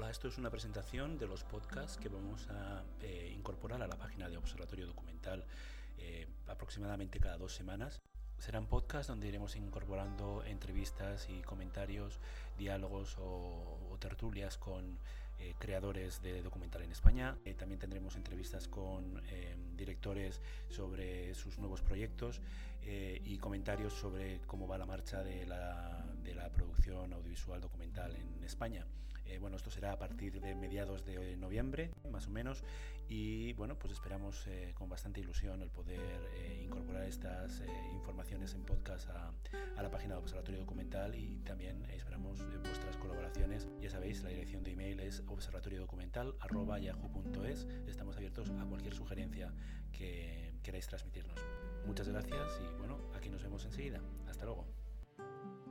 Hola, esto es una presentación de los podcasts que vamos a incorporar a la página de Observatorio Documental aproximadamente cada 2 semanas. Serán podcasts donde iremos incorporando entrevistas y comentarios, diálogos o tertulias con creadores de documental en España. También tendremos entrevistas con directores sobre sus nuevos proyectos y comentarios sobre cómo va la marcha de la producción audiovisual documental en España. Bueno, esto será a partir de mediados de noviembre, más o menos, y bueno, pues esperamos con bastante ilusión el poder incorporar estas informaciones en podcast a la página de Observatorio Documental, y también esperamos vuestras colaboraciones. Ya sabéis, la dirección de email es observatoriodocumental@yahoo.es. Estamos abiertos a cualquier sugerencia que queráis transmitirnos. Muchas gracias y bueno, aquí nos vemos enseguida. Hasta luego.